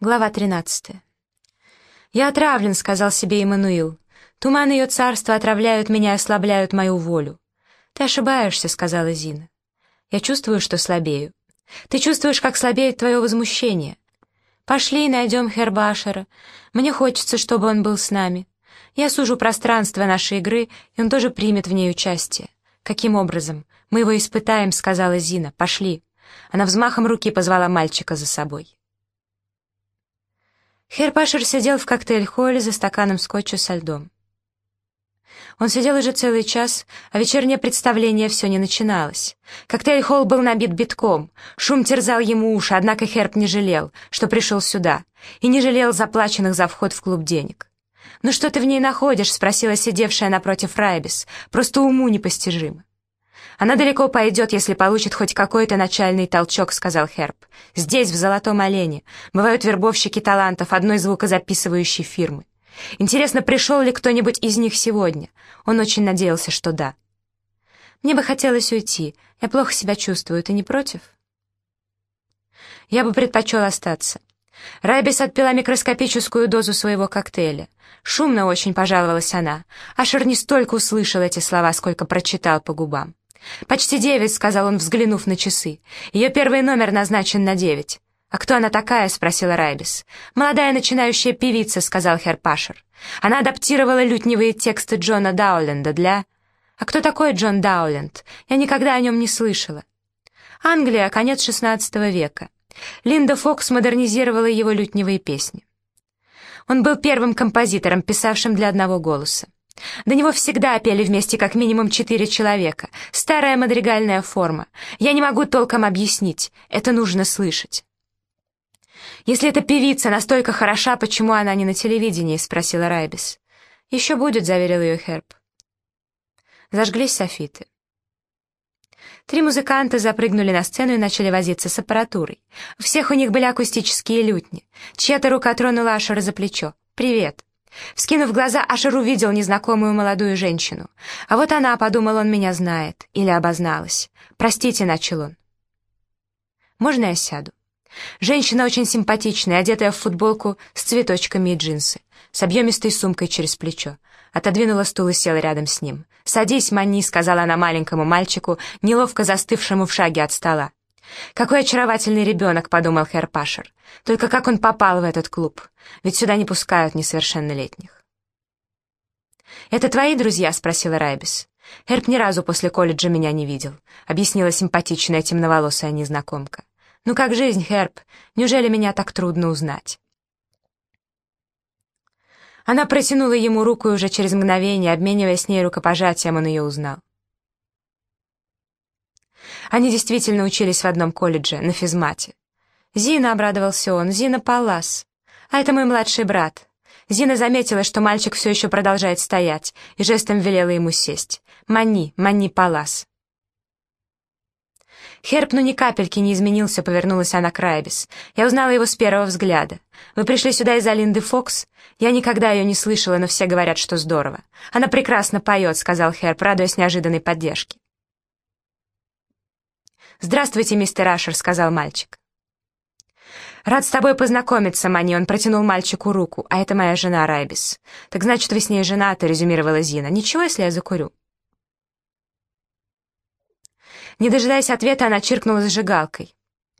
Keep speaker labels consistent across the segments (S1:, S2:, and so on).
S1: Глава 13. «Я отравлен», — сказал себе Иммануил. «Туман ее царства отравляют меня и ослабляют мою волю». «Ты ошибаешься», — сказала Зина. «Я чувствую, что слабею. Ты чувствуешь, как слабеет твое возмущение. Пошли, найдем Хербашера. Мне хочется, чтобы он был с нами. Я сужу пространство нашей игры, и он тоже примет в ней участие. Каким образом? Мы его испытаем», — сказала Зина. «Пошли». Она взмахом руки позвала мальчика за собой. Хербашер сидел в коктейль-холле за стаканом скотча со льдом. Он сидел уже целый час, а вечернее представление все не начиналось. Коктейль-холл был набит битком, шум терзал ему уши, однако Херб не жалел, что пришел сюда, и не жалел заплаченных за вход в клуб денег. «Ну что ты в ней находишь?» — спросила сидевшая напротив Райбис. «Просто уму непостижимо». «Она далеко пойдет, если получит хоть какой-то начальный толчок», — сказал Херб. «Здесь, в «Золотом олене», бывают вербовщики талантов одной звукозаписывающей фирмы. Интересно, пришел ли кто-нибудь из них сегодня? Он очень надеялся, что да. Мне бы хотелось уйти. Я плохо себя чувствую. Ты не против?» «Я бы предпочел остаться». Райбис отпила микроскопическую дозу своего коктейля. Шумно очень, пожаловалась она. Ашер не столько услышал эти слова, сколько прочитал по губам. «Почти 9», — сказал он, взглянув на часы. «Ее первый номер назначен на 9». «А кто она такая?» — спросила Райбис. «Молодая начинающая певица», — сказал Хербашер. «Она адаптировала лютневые тексты Джона Дауленда для...» «А кто такой Джон Дауленд? Я никогда о нем не слышала». «Англия, конец XVI века. Линда Фокс модернизировала его лютневые песни. Он был первым композитором, писавшим для одного голоса. До него всегда пели вместе как минимум 4 человека. Старая мадригальная форма. Я не могу толком объяснить. Это нужно слышать». «Если эта певица настолько хороша, почему она не на телевидении?» — спросила Райбис. «Еще будет», — заверил ее Херб. Зажглись софиты. 3 музыканта запрыгнули на сцену и начали возиться с аппаратурой. У всех у них были акустические лютни. Чья-то рука тронула Ашера за плечо. «Привет». Вскинув глаза, Ашер увидел незнакомую молодую женщину. «А вот она», — подумал он, — «меня знает». Или обозналась. «Простите», — начал он. «Можно я сяду?» Женщина очень симпатичная, одетая в футболку с цветочками и джинсы, с объемистой сумкой через плечо. Отодвинула стул и села рядом с ним. «Садись, Манни», — сказала она маленькому мальчику, неловко застывшему в шаге от стола. «Какой очаровательный ребенок», — подумал Хербашер. «Только как он попал в этот клуб? Ведь сюда не пускают несовершеннолетних». «Это твои друзья?» — спросила Райбис. «Херб ни разу после колледжа меня не видел», — объяснила симпатичная темноволосая незнакомка. «Ну как жизнь, Херб? Неужели меня так трудно узнать?» Она протянула ему руку, и уже через мгновение, обмениваясь с ней рукопожатием, он ее узнал. Они действительно учились в одном колледже, на физмате. «Зина», — обрадовался он, — «Зина Паллас. А это мой младший брат». Зина заметила, что мальчик все еще продолжает стоять, и жестом велела ему сесть. «Манни, Манни Паллас». «Херб, ну ни капельки не изменился», — повернулась она к Райбис. «Я узнала его с первого взгляда. Вы пришли сюда из-за Линды Фокс? Я никогда ее не слышала, но все говорят, что здорово. Она прекрасно поет», — сказал Херб, радуясь неожиданной поддержке. «Здравствуйте, мистер Ашер», — сказал мальчик. «Рад с тобой познакомиться, Манни», — он протянул мальчику руку. «А это моя жена Райбис». «Так значит, вы с ней женаты», — резюмировала Зина. «Ничего, если я закурю?» Не дожидаясь ответа, она чиркнула зажигалкой.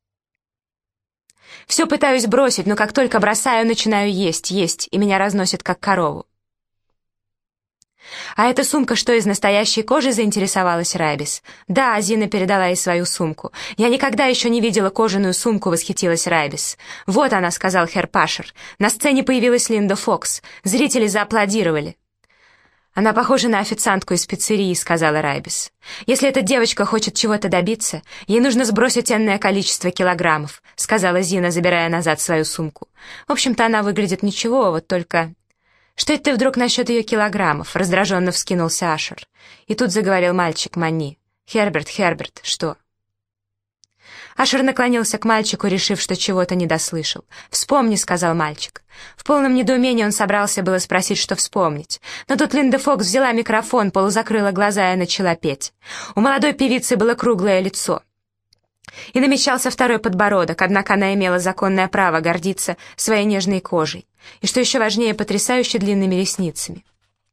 S1: «Все пытаюсь бросить, но как только бросаю, начинаю есть, и меня разносит как корову». «А эта сумка что, из настоящей кожи?» — заинтересовалась Райбис. «Да», — Зина передала ей свою сумку. «Я никогда еще не видела кожаную сумку», — восхитилась Райбис. «Вот она», — сказал Хербашер. «На сцене появилась Линда Фокс. Зрители зааплодировали». «Она похожа на официантку из пиццерии», — сказала Райбис. «Если эта девочка хочет чего-то добиться, ей нужно сбросить энное количество килограммов», — сказала Зина, забирая назад свою сумку. «В общем-то, она выглядит ничего, вот только...» «Что это ты вдруг насчет ее килограммов?» — раздраженно вскинулся Ашер. И тут заговорил мальчик Манни. «Херберт, что?» Ашер наклонился к мальчику, решив, что чего-то не дослышал. «Вспомни», — сказал мальчик. В полном недоумении он собрался было спросить, что вспомнить. Но тут Линда Фокс взяла микрофон, полузакрыла глаза и начала петь. У молодой певицы было круглое лицо. И намечался второй подбородок, однако она имела законное право гордиться своей нежной кожей, и, что еще важнее, потрясающе длинными ресницами,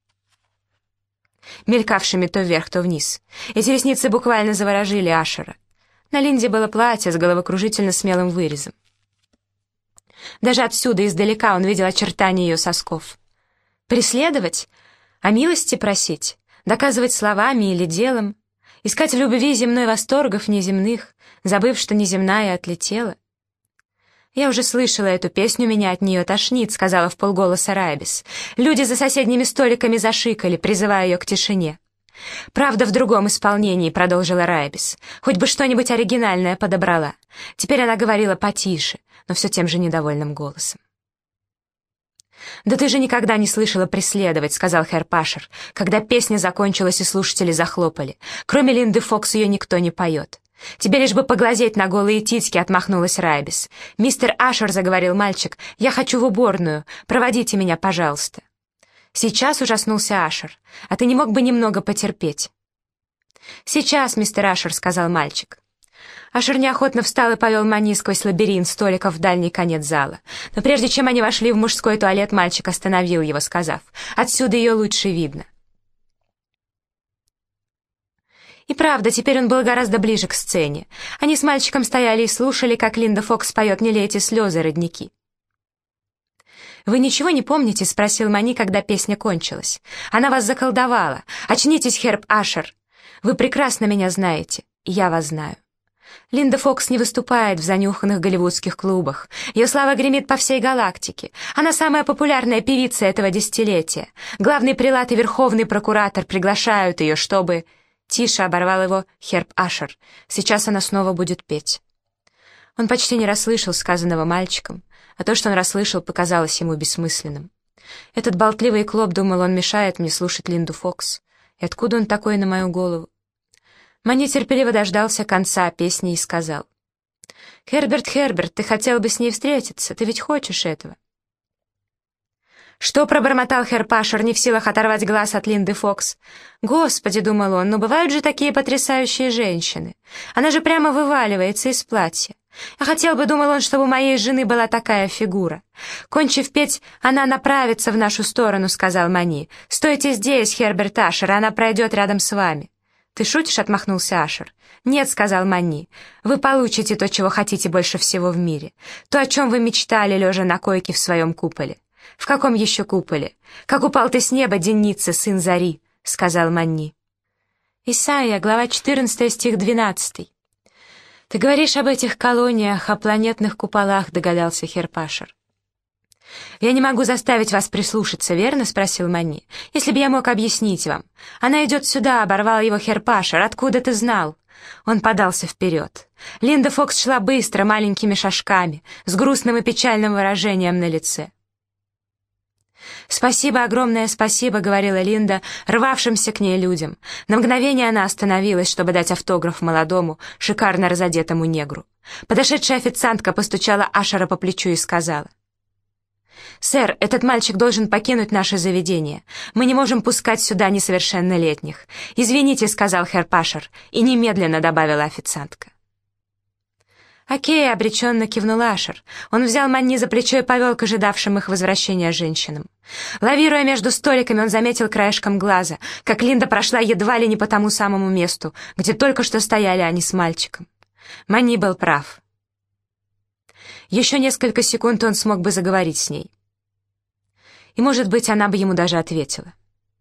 S1: мелькавшими то вверх, то вниз. Эти ресницы буквально заворожили Ашера. На Линде было платье с головокружительно смелым вырезом. Даже отсюда, издалека, он видел очертания ее сосков. Преследовать? О милости просить? Доказывать словами или делом? Искать в любви земной восторгов неземных, забыв, что неземная отлетела? «Я уже слышала эту песню, меня от нее тошнит», — сказала вполголоса Райбис. Люди за соседними столиками зашикали, призывая ее к тишине. «Правда, в другом исполнении», — продолжила Райбис. «Хоть бы что-нибудь оригинальное подобрала». Теперь она говорила потише, но все тем же недовольным голосом. «Да ты же никогда не слышала преследовать», — сказал Хэр Пашер, когда песня закончилась и слушатели захлопали. «Кроме Линды Фокс ее никто не поет». «Тебе лишь бы поглазеть на голые титьки», — отмахнулась Райбис. «Мистер Ашер», — заговорил мальчик, — «я хочу в уборную. Проводите меня, пожалуйста». «Сейчас», — ужаснулся Ашер, — «а ты не мог бы немного потерпеть?» «Сейчас, мистер Ашер», — сказал мальчик. Ашер неохотно встал и повел Мани сквозь лабиринт столиков в дальний конец зала. Но прежде чем они вошли в мужской туалет, мальчик остановил его, сказав: «Отсюда ее лучше видно». И правда, теперь он был гораздо ближе к сцене. Они с мальчиком стояли и слушали, как Линда Фокс поет «Не лейте слезы, родники». «Вы ничего не помните?» — спросил Мани, когда песня кончилась. «Она вас заколдовала. Очнитесь, Херб Ашер. Вы прекрасно меня знаете, и я вас знаю». Линда Фокс не выступает в занюханных голливудских клубах. Ее слава гремит по всей галактике. Она самая популярная певица этого десятилетия. Главный прелат и верховный прокуратор приглашают ее, чтобы... «Тише», — оборвал его Херб Ашер. «Сейчас она снова будет петь». Он почти не расслышал сказанного мальчиком, а то, что он расслышал, показалось ему бессмысленным. Этот болтливый клоп, думал он, мешает мне слушать Линду Фокс. И откуда он такой на мою голову? Мани терпеливо дождался конца песни и сказал: «Херберт, Херберт, ты хотел бы с ней встретиться, ты ведь хочешь этого?» «Что?» — пробормотал Херб Ашер, не в силах оторвать глаз от Линды Фокс. «Господи», — думал он, — «но бывают же такие потрясающие женщины. Она же прямо вываливается из платья. Я хотел бы, — думал он, — чтобы у моей жены была такая фигура. Кончив петь, она направится в нашу сторону», — сказал Мани. «Стойте здесь, Херберт Ашер, она пройдет рядом с вами». «Ты шутишь?» — отмахнулся Ашер. «Нет», — сказал Мани, — «вы получите то, чего хотите больше всего в мире. То, о чем вы мечтали, лежа на койке в своем куполе». «В каком еще куполе? Как упал ты с неба, Деница, сын зари», — сказал Манни. Исайя, глава 14, стих 12. «Ты говоришь об этих колониях, о планетных куполах», — догадался Херб Ашер. «Я не могу заставить вас прислушаться, верно?» — спросил Манни. «Если бы я мог объяснить вам. Она идет сюда», — оборвал его Херб Ашер. «Откуда ты знал?» Он подался вперед. Линда Фокс шла быстро, маленькими шажками, с грустным и печальным выражением на лице. «Спасибо, огромное спасибо», — говорила Линда рвавшимся к ней людям. На мгновение она остановилась, чтобы дать автограф молодому, шикарно разодетому негру. Подошедшая официантка постучала Ашера по плечу и сказала: «Сэр, этот мальчик должен покинуть наше заведение. Мы не можем пускать сюда несовершеннолетних». «Извините», — сказал Херб Ашер, и немедленно добавила официантка. «Окей», — обреченно кивнул Ашер. Он взял Манни за плечо и повел к ожидавшим их возвращения женщинам. Лавируя между столиками, он заметил краешком глаза, как Линда прошла едва ли не по тому самому месту, где только что стояли они с мальчиком. Манни был прав. Еще несколько секунд он смог бы заговорить с ней. И, может быть, она бы ему даже ответила.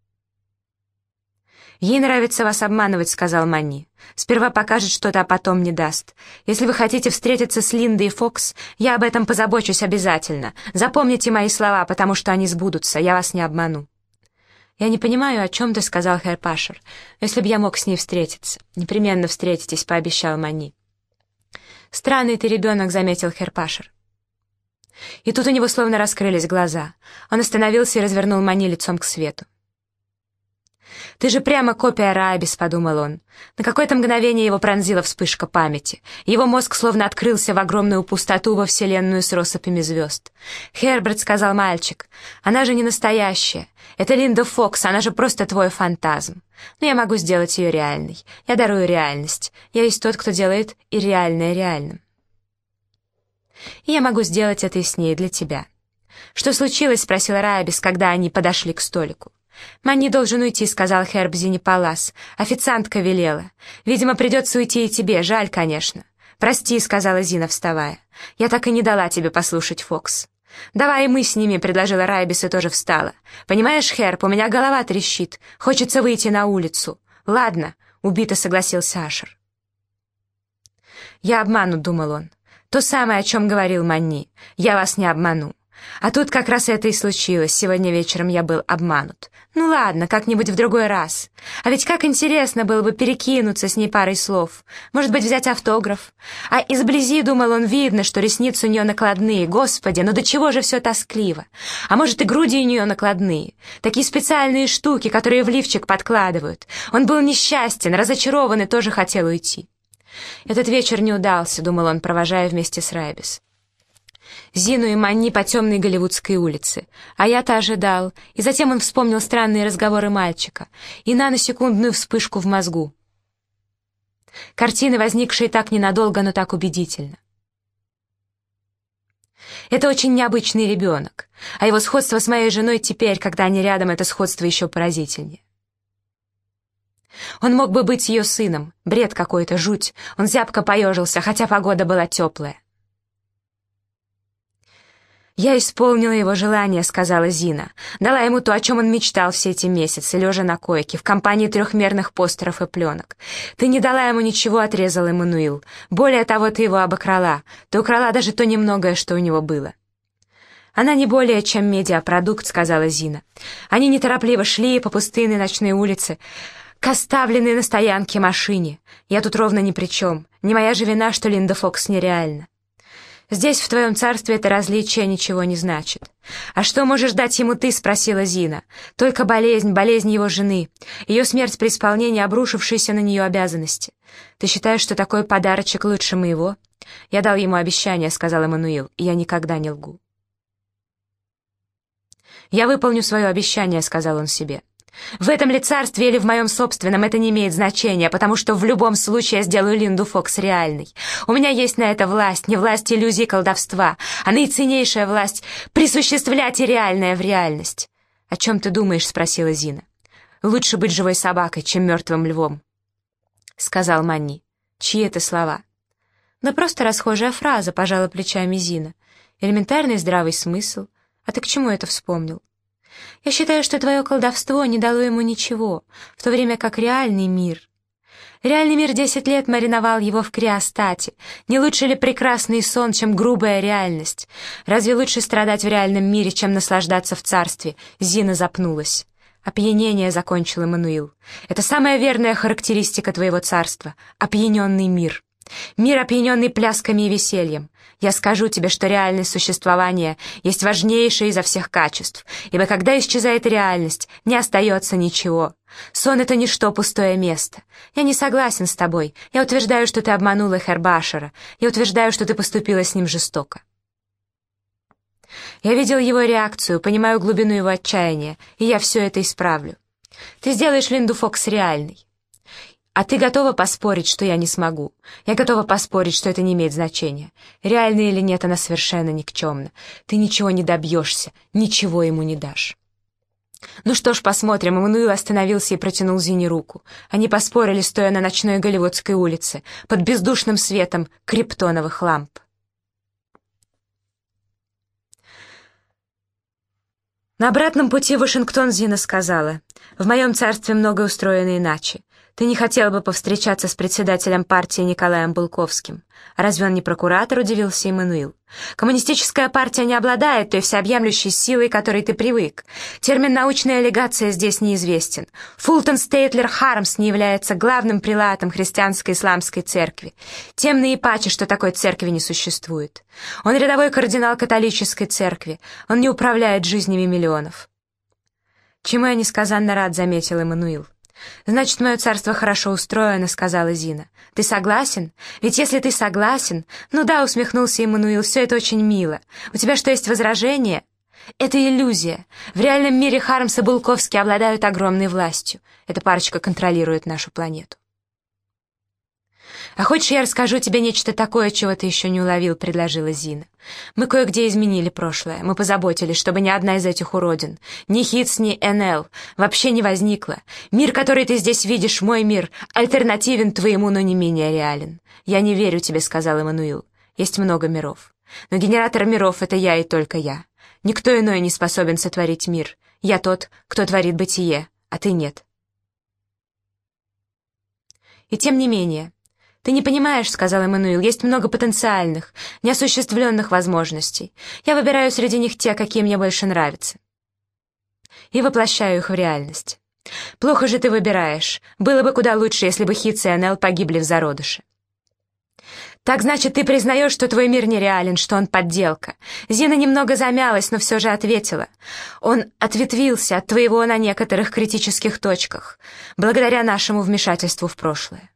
S1: «Ей нравится вас обманывать», — сказал Манни. «Сперва покажет что-то, а потом не даст. Если вы хотите встретиться с Линдой Фокс, я об этом позабочусь обязательно. Запомните мои слова, потому что они сбудутся, я вас не обману». «Я не понимаю, о чем ты», — сказал Херб Ашер. «Если бы я мог с ней встретиться». «Непременно встретитесь», — пообещал Манни. «Странный ты ребенок», — заметил Херб Ашер. И тут у него словно раскрылись глаза. Он остановился и развернул Манни лицом к свету. «Ты же прямо копия Райбис», — подумал он. На какое-то мгновение его пронзила вспышка памяти. Его мозг словно открылся в огромную пустоту, во вселенную с россыпями звезд. «Херберт», — сказал мальчик, — «она же не настоящая. Это Линда Фокс, она же просто твой фантазм. Но я могу сделать ее реальной. Я дарую реальность. Я есть тот, кто делает и реальное реальным. И я могу сделать это и с ней для тебя». «Что случилось?» — спросила Райбис, когда они подошли к столику. «Манни должен уйти», — сказал Херб Зинипалас. «Официантка велела. Видимо, придется уйти и тебе. Жаль, конечно». «Прости», — сказала Зина, вставая. «Я так и не дала тебе послушать, Фокс». «Давай и мы с ними», — предложила Райбис и тоже встала. «Понимаешь, Херб, у меня голова трещит. Хочется выйти на улицу». «Ладно», — убито согласился Ашер. «Я обманут», — думал он. «То самое, о чем говорил Манни. Я вас не обману». А тут как раз это и случилось. Сегодня вечером я был обманут. Ну ладно, как-нибудь в другой раз. А ведь как интересно было бы перекинуться с ней парой слов. Может быть, взять автограф. А изблизи, думал он, видно, что ресницы у нее накладные. Господи, ну до чего же все тоскливо. А может, и груди у нее накладные. Такие специальные штуки, которые в лифчик подкладывают. Он был несчастен, разочарован и тоже хотел уйти. Этот вечер не удался, думал он, провожая вместе с Райбис Зину и Манни по темной Голливудской улице. А я-то ожидал. И затем он вспомнил странные разговоры мальчика и наносекундную вспышку в мозгу. Картины, возникшие так ненадолго, но так убедительно. Это очень необычный ребенок, а его сходство с моей женой теперь, когда они рядом, это сходство еще поразительнее. Он мог бы быть ее сыном. Бред какой-то, жуть. Он зябко поежился, хотя погода была теплая. «Я исполнила его желание», — сказала Зина. «Дала ему то, о чем он мечтал все эти месяцы, лежа на койке, в компании трехмерных постеров и пленок. Ты не дала ему ничего», — отрезал Эммануил. «Более того, ты его обокрала. Ты украла даже то немногое, что у него было». «Она не более, чем медиапродукт», — сказала Зина. Они неторопливо шли по пустынной ночной улице, к оставленной на стоянке машине. «Я тут ровно ни при чем. Не моя же вина, что Линда Фокс нереальна». «Здесь, в твоем царстве, это различие ничего не значит». «А что можешь дать ему ты?» — спросила Зина. «Только болезнь, болезнь его жены, ее смерть при исполнении обрушившейся на нее обязанности. Ты считаешь, что такой подарочек лучше моего?» «Я дал ему обещание», — сказал Эммануил, — «и я никогда не лгу». «Я выполню свое обещание», — сказал он себе. «В этом ли царстве или в моем собственном, это не имеет значения, потому что в любом случае я сделаю Линду Фокс реальной. У меня есть на это власть, не власть иллюзий и колдовства, а наиценнейшая власть — присуществлять и реальное в реальность». «О чем ты думаешь?» — спросила Зина. «Лучше быть живой собакой, чем мертвым львом», — сказал Манни. «Чьи это слова?» «Да просто расхожая фраза», — пожала плечами Зина. «Элементарный здравый смысл. А ты к чему это вспомнил?» «Я считаю, что твое колдовство не дало ему ничего, в то время как реальный мир...» Реальный мир 10 лет мариновал его в криостате. Не лучше ли прекрасный сон, чем грубая реальность? Разве лучше страдать в реальном мире, чем наслаждаться в царстве? Зина запнулась. «Опьянение», — закончил Эммануил. «Это самая верная характеристика твоего царства. Опьяненный мир. Мир, опьяненный плясками и весельем. Я скажу тебе, что реальность существования есть важнейшее изо всех качеств, ибо когда исчезает реальность, не остается ничего. Сон — это ничто, пустое место. Я не согласен с тобой. Я утверждаю, что ты обманула Херба Ашера. Я утверждаю, что ты поступила с ним жестоко. Я видел его реакцию, понимаю глубину его отчаяния, и я все это исправлю. Ты сделаешь Линду Фокс реальной. А ты готова поспорить, что я не смогу? Я готова поспорить, что это не имеет значения. Реально или нет, она совершенно никчемна. Ты ничего не добьешься, ничего ему не дашь». «Ну что ж, посмотрим». Эммануил остановился и протянул Зине руку. Они поспорили, стоя на ночной Голливудской улице, под бездушным светом криптоновых ламп. На обратном пути в Вашингтон Зина сказала: «В моем царстве многое устроено иначе. Ты не хотел бы повстречаться с председателем партии Николаем Булковским? Разве он не прокуратор?» — удивился Эммануил. «Коммунистическая партия не обладает той всеобъемлющей силой, к которой ты привык. Термин «научная легация» здесь неизвестен. Фултон Стейтлер Хармс не является главным прилатом христианской исламской церкви. Тем наипаче, что такой церкви не существует. Он рядовой кардинал католической церкви. Он не управляет жизнями миллионов». «Чему я несказанно рад», — заметил Эммануил. «Значит, мое царство хорошо устроено», — сказала Зина. «Ты согласен? Ведь если ты согласен...» «Ну да», — усмехнулся Эммануил, — «все это очень мило. У тебя что, есть возражение?» «Это иллюзия. В реальном мире Хармс и Булковский обладают огромной властью. Эта парочка контролирует нашу планету». «А хочешь, я расскажу тебе нечто такое, чего ты еще не уловил?» — предложила Зина. «Мы кое-где изменили прошлое. Мы позаботились, чтобы ни одна из этих уродин, ни Хитс, ни НЛ, вообще не возникла. Мир, который ты здесь видишь, мой мир, альтернативен твоему, но не менее реален. Я не верю тебе», — сказал Эммануил. «Есть много миров. Но генератор миров — это я и только я. Никто иной не способен сотворить мир. Я тот, кто творит бытие, а ты нет». «И тем не менее...» «Ты не понимаешь», — сказал Эммануил, — «есть много потенциальных, неосуществленных возможностей. Я выбираю среди них те, какие мне больше нравятся, и воплощаю их в реальность. Плохо же ты выбираешь. Было бы куда лучше, если бы Хитс и НЛ погибли в зародыше». «Так значит, ты признаешь, что твой мир нереален, что он подделка?» Зина немного замялась, но все же ответила. «Он ответвился от твоего на некоторых критических точках, благодаря нашему вмешательству в прошлое.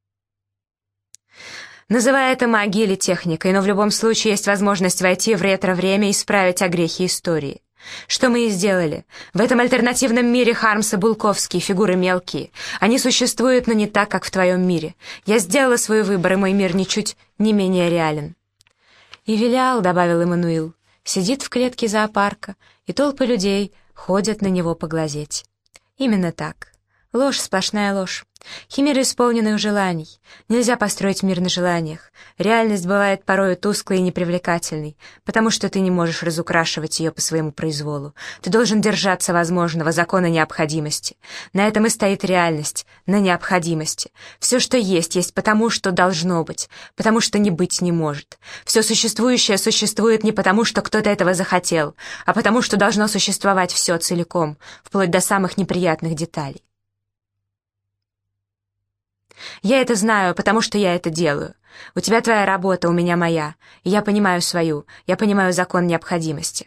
S1: Называй это магией или техникой, но в любом случае есть возможность войти в ретро-время и исправить огрехи истории. Что мы и сделали. В этом альтернативном мире Хармс и Булковский — фигуры мелкие. Они существуют, но не так, как в твоем мире. Я сделала свой выбор, и мой мир ничуть не менее реален». «И Велиал», — добавил Эммануил, — «сидит в клетке зоопарка, и толпы людей ходят на него поглазеть». «Именно так. Ложь, сплошная ложь. Химеры исполненных желаний. Нельзя построить мир на желаниях. Реальность бывает порою тусклой и непривлекательной, потому что ты не можешь разукрашивать ее по своему произволу. Ты должен держаться возможного закона необходимости. На этом и стоит реальность, на необходимости. Все, что есть, есть потому, что должно быть, потому что не быть не может. Все существующее существует не потому, что кто-то этого захотел, а потому, что должно существовать все целиком, вплоть до самых неприятных деталей. Я это знаю, потому что я это делаю. У тебя твоя работа, у меня моя. И я понимаю свою, я понимаю закон необходимости».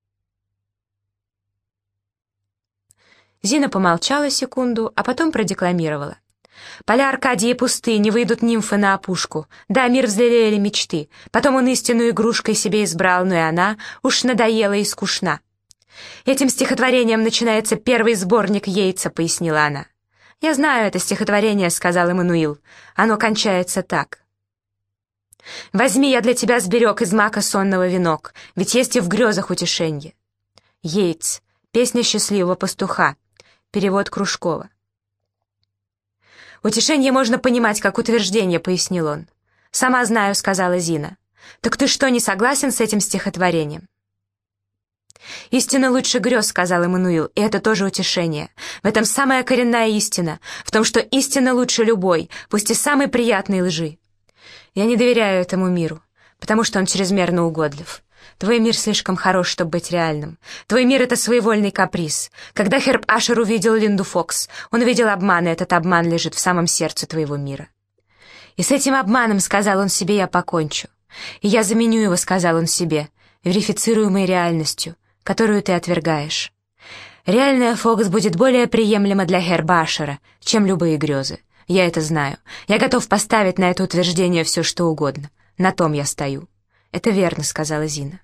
S1: Зина помолчала секунду, а потом продекламировала. «Поля Аркадии пусты, не выйдут нимфы на опушку. Да, мир взлелеяли мечты. Потом он истинную игрушкой себе избрал, но и она уж надоела и скучна. Этим стихотворением начинается первый сборник Йейтса», — пояснила она. «Я знаю это стихотворение», — сказал Эммануил. «Оно кончается так. Возьми, я для тебя сберег из мака сонного венок, ведь есть и в грезах утешенье». Йейтс. Песня счастливого пастуха. Перевод Кружкова. «Утешение можно понимать как утверждение», — пояснил он. «Сама знаю», — сказала Зина. «Так ты что, не согласен с этим стихотворением?» «Истина лучше грез», — сказал Эммануил, — «и это тоже утешение. В этом самая коренная истина, в том, что истина лучше любой, пусть и самой приятной лжи. Я не доверяю этому миру, потому что он чрезмерно угодлив. Твой мир слишком хорош, чтобы быть реальным. Твой мир — это своевольный каприз. Когда Херб Ашер увидел Линду Фокс, он увидел обман, и этот обман лежит в самом сердце твоего мира. И с этим обманом, — сказал он себе, — я покончу. И я заменю его, — сказал он себе, — верифицируемой реальностью, которую ты отвергаешь. Реальная Фокс будет более приемлема для Херба Ашера, чем любые грезы. Я это знаю. Я готов поставить на это утверждение все, что угодно. На том я стою». «Это верно», — сказала Зина.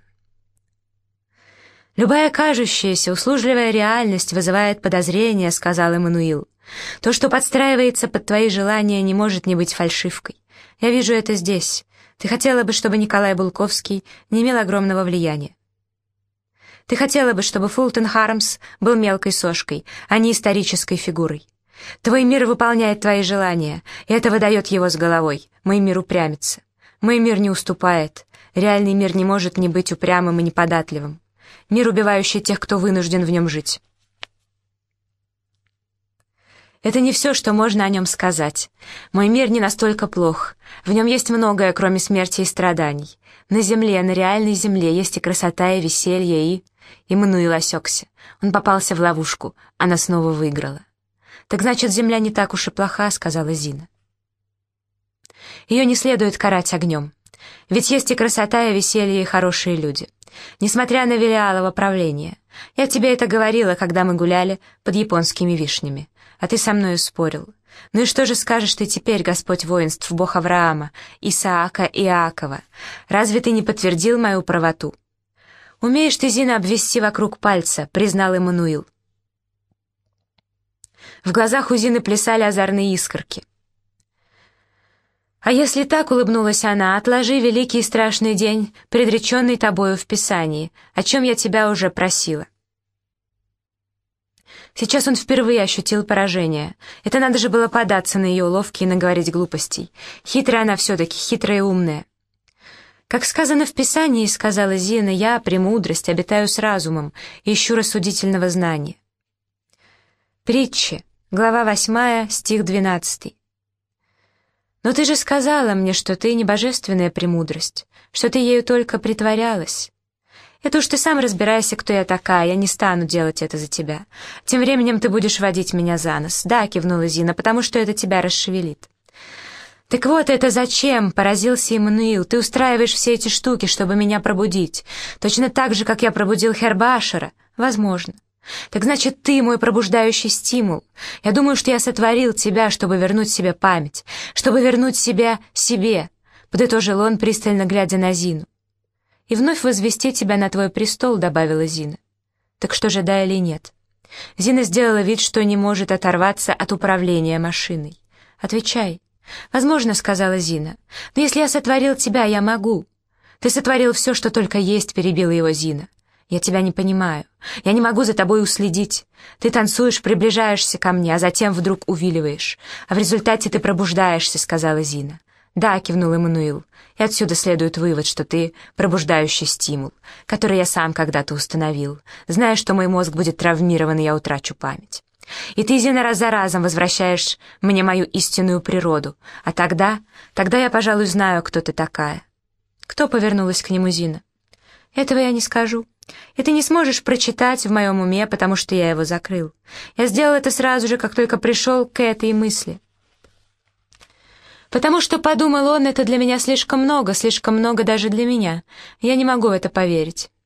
S1: «Любая кажущаяся, услужливая реальность вызывает подозрения», — сказал Эммануил. «То, что подстраивается под твои желания, не может не быть фальшивкой. Я вижу это здесь. Ты хотела бы, чтобы Николай Булковский не имел огромного влияния. Ты хотела бы, чтобы Фултон Хармс был мелкой сошкой, а не исторической фигурой. Твой мир выполняет твои желания, и это выдает его с головой. Мой мир упрямится. Мой мир не уступает. Реальный мир не может не быть упрямым и неподатливым. Мир, убивающий тех, кто вынужден в нем жить». Это не все, что можно о нем сказать. Мой мир не настолько плох. В нем есть многое, кроме смерти и страданий. На земле, на реальной земле есть и красота, и веселье, и... Эммануил осекся. Он попался в ловушку. Она снова выиграла. «Так значит, земля не так уж и плоха», — сказала Зина. «Ее не следует карать огнем. Ведь есть и красота, и веселье, и хорошие люди. Несмотря на Велиалово правление. Я тебе это говорила, когда мы гуляли под японскими вишнями, а ты со мною спорил. Ну и что же скажешь ты теперь, Господь воинств, Бог Авраама, Исаака и Иакова? Разве ты не подтвердил мою правоту? Умеешь ты, Зина, обвести вокруг пальца, признал Эммануил. В глазах у Зины плясали озорные искорки. «А если так, — улыбнулась она, — отложи великий и страшный день, предреченный тобою в Писании, о чем я тебя уже просила». Сейчас он впервые ощутил поражение. Это надо же было податься на ее уловки и наговорить глупостей. Хитрая она все-таки, хитрая и умная. «Как сказано в Писании, — сказала Зина, — я, премудрость, обитаю с разумом, ищу рассудительного знания». Притчи, глава 8, стих 12. «Но ты же сказала мне, что ты не божественная премудрость, что ты ею только притворялась. Это уж ты сам разбирайся, кто я такая, я не стану делать это за тебя. Тем временем ты будешь водить меня за нос». «Да», — кивнула Зина, — «потому что это тебя расшевелит». «Так вот это зачем?» — поразился Эммануил. «Ты устраиваешь все эти штуки, чтобы меня пробудить. Точно так же, как я пробудил Хербашера. Возможно. Так значит, ты мой пробуждающий стимул. Я думаю, что я сотворил тебя, чтобы вернуть себе память, чтобы вернуть себя себе», — подытожил он, пристально глядя на Зину. «И вновь возвести тебя на твой престол», — добавила Зина. «Так что же, да или нет?» Зина сделала вид, что не может оторваться от управления машиной. «Отвечай». «Возможно, — сказала Зина, — но если я сотворил тебя, я могу». «Ты сотворил все, что только есть», — перебила его Зина. «Я тебя не понимаю. Я не могу за тобой уследить. Ты танцуешь, приближаешься ко мне, а затем вдруг увиливаешь. А в результате ты пробуждаешься», — сказала Зина. «Да», — кивнул Эммануил, — «и отсюда следует вывод, что ты пробуждающий стимул, который я сам когда-то установил, зная, что мой мозг будет травмирован, и я утрачу память. И ты, Зина, раз за разом возвращаешь мне мою истинную природу, а тогда я, пожалуй, знаю, кто ты такая». «Кто?» — повернулась к нему Зина. «Этого я не скажу. И ты не сможешь прочитать в моем уме, потому что я его закрыл. Я сделал это сразу же, как только пришел к этой мысли. Потому что, подумал он, это для меня слишком много даже для меня. Я не могу в это поверить».